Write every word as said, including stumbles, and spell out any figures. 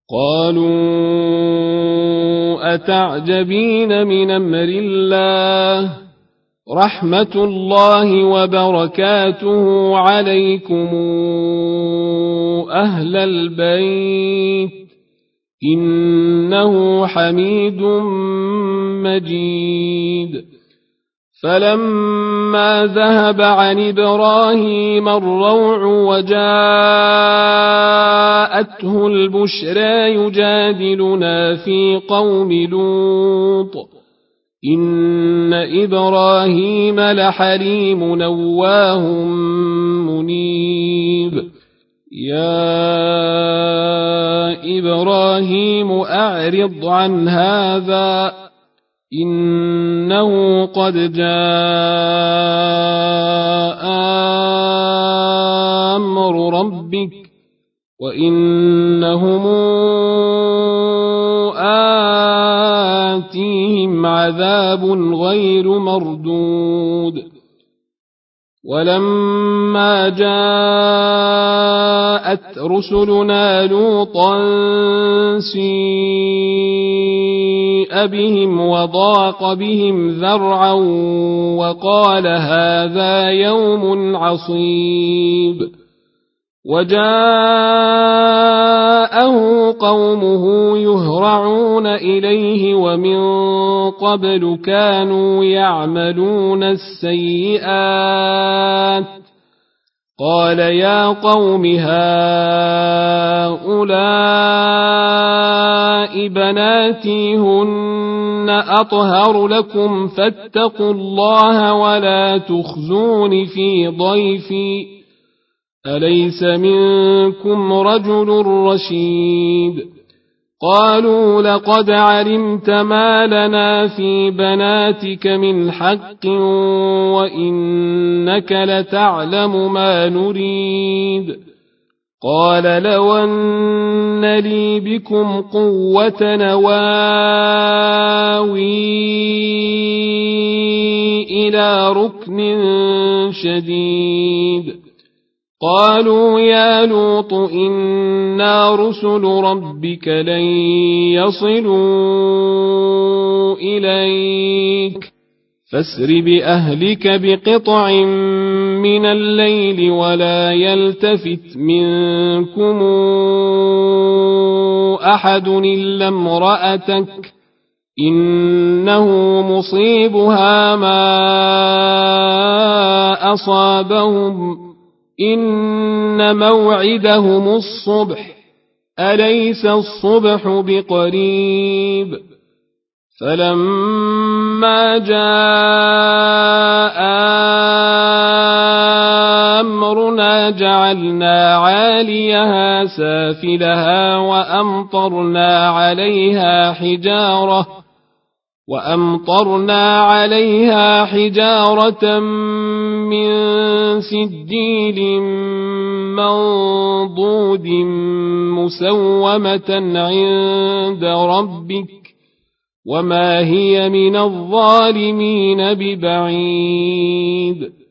قالوا أتعجبين من أمر الله رحمة الله وبركاته عليكم أهل البيت إنه حميد مجيد. فلما ذهب عن إبراهيم الروع وجاءته البشرى يجادلنا في قوم لوط إن إبراهيم لحليم نواه منيب. يا إبراهيم أعرض عن هذا إنه قد جاء أمر ربك وإنهم آتيهم عذاب غير مردود. ولما جاءت رسلنا لوطا سيء بهم وضاق بهم ذرعا وقال هذا يوم عصيب. وجاءه قومه يهرعون إليه ومن قبل كانوا يعملون السيئات قال يا قوم هؤلاء بناتي هن أطهر لكم فاتقوا الله ولا تخزون في ضيفي أليس منكم رجل رشيد. قالوا لقد علمت ما لنا في بناتك من حق وإنك لتعلم ما نريد. قال لو أن لي بكم قوة نواوي إلى ركن شديد. قالوا يا لوط إنا رسل ربك لن يصلوا إليك فاسر بأهلك بقطع من الليل ولا يلتفت منكم أحد إلا امرأتك إنه مصيبها ما أصابهم إن موعدهم الصبح أليس الصبح بقريب. فلما جاء أمرنا جعلنا عاليها سافلها وأمطرنا عليها حجارة وأمطرنا عليها حجارة من سجيل منضود مسومة عند ربك وما هي من الظالمين ببعيد.